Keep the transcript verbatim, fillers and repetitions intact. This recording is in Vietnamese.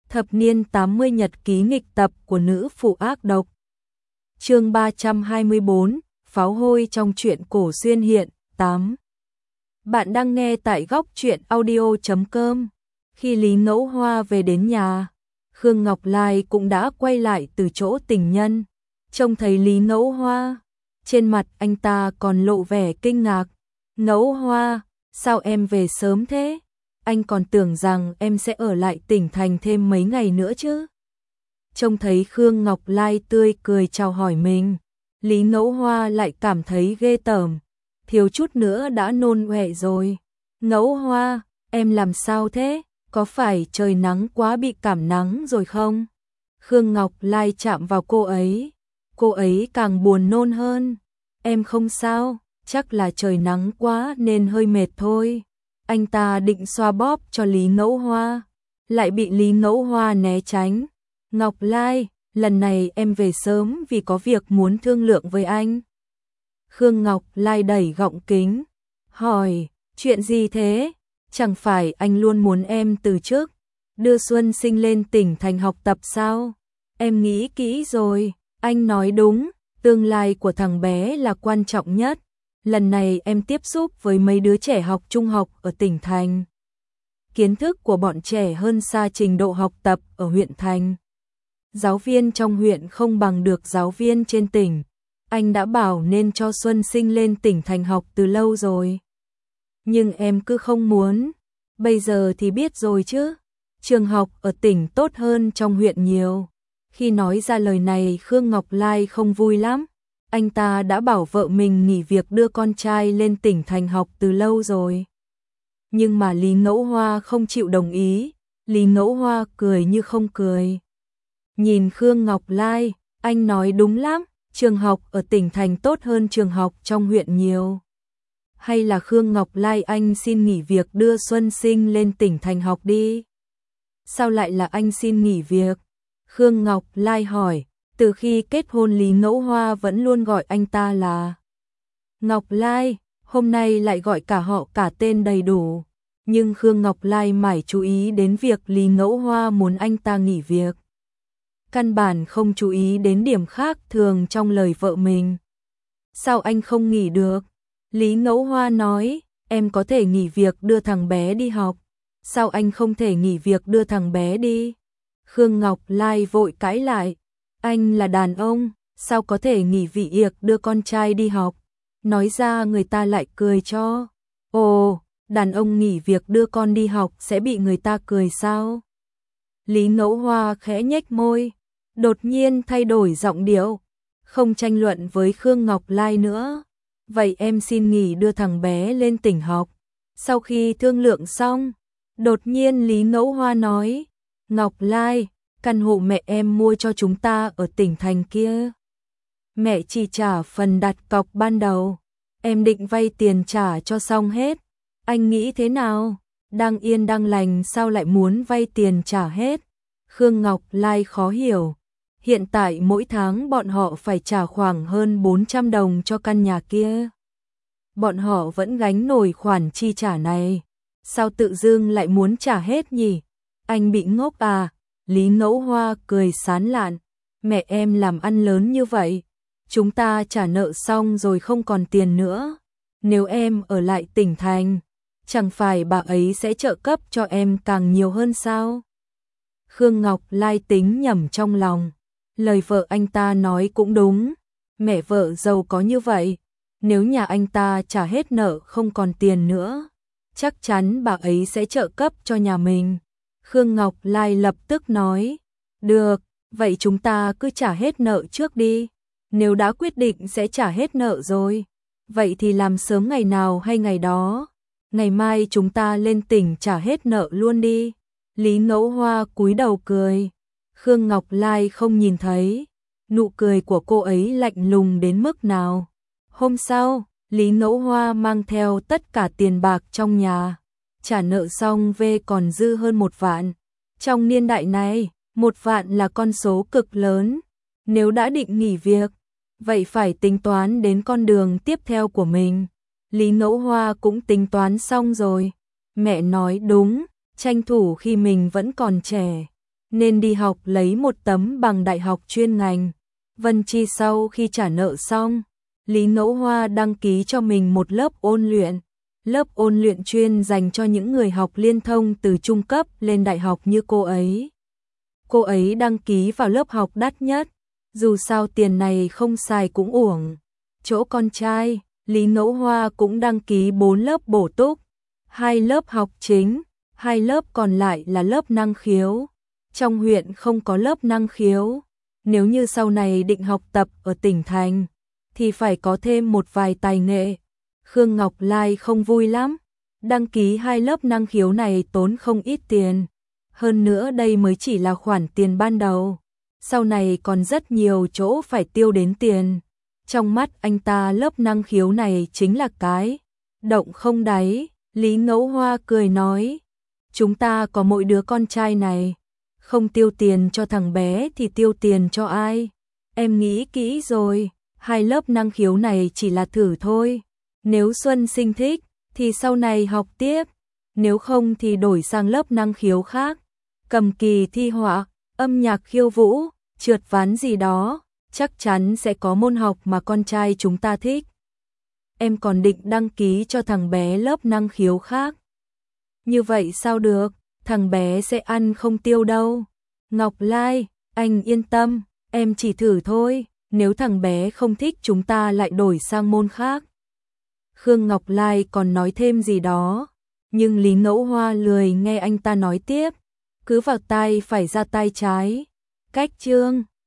Thập niên tám mươi nhật ký nghịch tập của nữ phụ ác độc. Chương ba trăm hai mươi bốn, pháo hôi trong truyện cổ xuyên hiện, tám. Bạn đang nghe tại góc truyện audio chấm com. Khi Lý Ngẫu Hoa về đến nhà, Khương Ngọc Lai cũng đã quay lại từ chỗ tình nhân. Trông thấy Lý Ngẫu Hoa, trên mặt anh ta còn lộ vẻ kinh ngạc. Ngẫu Hoa, sao em về sớm thế? Anh còn tưởng rằng em sẽ ở lại tỉnh thành thêm mấy ngày nữa chứ. Trông thấy Khương Ngọc Lai tươi cười chào hỏi mình, Lý Ngẫu Hoa lại cảm thấy ghê tởm, thiếu chút nữa đã nôn ọe rồi. Ngẫu Hoa, em làm sao thế? Có phải trời nắng quá bị cảm nắng rồi không? Khương Ngọc Lai chạm vào cô ấy, cô ấy càng buồn nôn hơn. Em không sao, chắc là trời nắng quá nên hơi mệt thôi. Anh ta định xoa bóp cho Lý Ngẫu Hoa, lại bị Lý Ngẫu Hoa né tránh. Ngọc Lai, lần này em về sớm vì có việc muốn thương lượng với anh. Khương Ngọc Lai đẩy gọng kính, hỏi, chuyện gì thế? Chẳng phải anh luôn muốn em từ chức, đưa Xuân Sinh lên tỉnh thành học tập sao? Em nghĩ kỹ rồi, anh nói đúng, tương lai của thằng bé là quan trọng nhất. Lần này em tiếp xúc với mấy đứa trẻ học trung học ở tỉnh thành. Kiến thức của bọn trẻ hơn xa trình độ học tập ở huyện thành. Giáo viên trong huyện không bằng được giáo viên trên tỉnh. Anh đã bảo nên cho Xuân Sinh lên tỉnh thành học từ lâu rồi. Nhưng em cứ không muốn. Bây giờ thì biết rồi chứ. Trường học ở tỉnh tốt hơn trong huyện nhiều. Khi nói ra lời này Khương Ngọc Lai không vui lắm. Anh ta đã bảo vợ mình nghỉ việc đưa con trai lên tỉnh thành học từ lâu rồi. Nhưng mà Lý Ngẫu Hoa không chịu đồng ý. Lý Ngẫu Hoa cười như không cười. Nhìn Khương Ngọc Lai, anh nói đúng lắm, trường học ở tỉnh thành tốt hơn trường học trong huyện nhiều. Hay là Khương Ngọc Lai anh xin nghỉ việc đưa Xuân Sinh lên tỉnh thành học đi. Sao lại là anh xin nghỉ việc? Khương Ngọc Lai hỏi. Từ khi kết hôn Lý Ngẫu Hoa vẫn luôn gọi anh ta là Ngọc Lai, hôm nay lại gọi cả họ cả tên đầy đủ. Nhưng Khương Ngọc Lai mải chú ý đến việc Lý Ngẫu Hoa muốn anh ta nghỉ việc. Căn bản không chú ý đến điểm khác thường trong lời vợ mình. Sao anh không nghỉ được? Lý Ngẫu Hoa nói, em có thể nghỉ việc đưa thằng bé đi học. Sao anh không thể nghỉ việc đưa thằng bé đi? Khương Ngọc Lai vội cãi lại. Anh là đàn ông, sao có thể nghỉ vị việc đưa con trai đi học? Nói ra người ta lại cười cho. Ồ, đàn ông nghỉ việc đưa con đi học sẽ bị người ta cười sao? Lý Ngẫu Hoa khẽ nhếch môi, đột nhiên thay đổi giọng điệu, không tranh luận với Khương Ngọc Lai nữa. Vậy em xin nghỉ đưa thằng bé lên tỉnh học. Sau khi thương lượng xong, đột nhiên Lý Ngẫu Hoa nói, Ngọc Lai, căn hộ mẹ em mua cho chúng ta ở tỉnh thành kia. Mẹ chỉ trả phần đặt cọc ban đầu. Em định vay tiền trả cho xong hết. Anh nghĩ thế nào? Đang yên đang lành sao lại muốn vay tiền trả hết? Khương Ngọc Lai khó hiểu. Hiện tại mỗi tháng bọn họ phải trả khoảng hơn bốn trăm đồng cho căn nhà kia. Bọn họ vẫn gánh nổi khoản chi trả này. Sao tự dưng lại muốn trả hết nhỉ? Anh bị ngốc à? Lý Ngẫu Hoa cười sán lạn, mẹ em làm ăn lớn như vậy, chúng ta trả nợ xong rồi không còn tiền nữa. Nếu em ở lại tỉnh thành, chẳng phải bà ấy sẽ trợ cấp cho em càng nhiều hơn sao? Khương Ngọc Lai tính nhẩm trong lòng, lời vợ anh ta nói cũng đúng, mẹ vợ giàu có như vậy, nếu nhà anh ta trả hết nợ không còn tiền nữa, chắc chắn bà ấy sẽ trợ cấp cho nhà mình. Khương Ngọc Lai lập tức nói, được, vậy chúng ta cứ trả hết nợ trước đi. Nếu đã quyết định sẽ trả hết nợ rồi, vậy thì làm sớm ngày nào hay ngày đó. Ngày mai chúng ta lên tỉnh trả hết nợ luôn đi. Lý Ngẫu Hoa cúi đầu cười. Khương Ngọc Lai không nhìn thấy, nụ cười của cô ấy lạnh lùng đến mức nào. Hôm sau, Lý Ngẫu Hoa mang theo tất cả tiền bạc trong nhà. Trả nợ xong về còn dư hơn một vạn. Trong niên đại này, một vạn là con số cực lớn. Nếu đã định nghỉ việc, vậy phải tính toán đến con đường tiếp theo của mình. Lý Ngẫu Hoa cũng tính toán xong rồi. Mẹ nói đúng, tranh thủ khi mình vẫn còn trẻ. nên đi học lấy một tấm bằng đại học chuyên ngành. Vân Chi sau khi trả nợ xong, Lý Ngẫu Hoa đăng ký cho mình một lớp ôn luyện. Lớp ôn luyện chuyên dành cho những người học liên thông từ trung cấp lên đại học như cô ấy. Cô ấy đăng ký vào lớp học đắt nhất, dù sao tiền này không xài cũng uổng. Chỗ con trai, Lý Ngẫu Hoa cũng đăng ký bốn lớp bổ túc, hai lớp học chính, hai lớp còn lại là lớp năng khiếu. Trong huyện không có lớp năng khiếu, nếu như sau này định học tập ở tỉnh thành, thì phải có thêm một vài tài nghệ. Khương Ngọc Lai không vui lắm, đăng ký hai lớp năng khiếu này tốn không ít tiền. Hơn nữa đây mới chỉ là khoản tiền ban đầu, sau này còn rất nhiều chỗ phải tiêu đến tiền. Trong mắt anh ta lớp năng khiếu này chính là cái động không đáy. Lý Ngẫu Hoa cười nói, chúng ta có mỗi đứa con trai này, không tiêu tiền cho thằng bé thì tiêu tiền cho ai? Em nghĩ kỹ rồi, hai lớp năng khiếu này chỉ là thử thôi. Nếu Xuân Sinh thích thì sau này học tiếp, nếu không thì đổi sang lớp năng khiếu khác. Cầm kỳ thi họa, âm nhạc khiêu vũ, trượt ván gì đó, chắc chắn sẽ có môn học mà con trai chúng ta thích. Em còn định đăng ký cho thằng bé lớp năng khiếu khác. Như vậy sao được, thằng bé sẽ ăn không tiêu đâu. Ngọc Lai, anh yên tâm, em chỉ thử thôi, nếu thằng bé không thích chúng ta lại đổi sang môn khác. Khương Ngọc Lai còn nói thêm gì đó, nhưng Lý Ngẫu Hoa lười nghe anh ta nói tiếp, cứ vào tai phải ra tai trái. Cách chương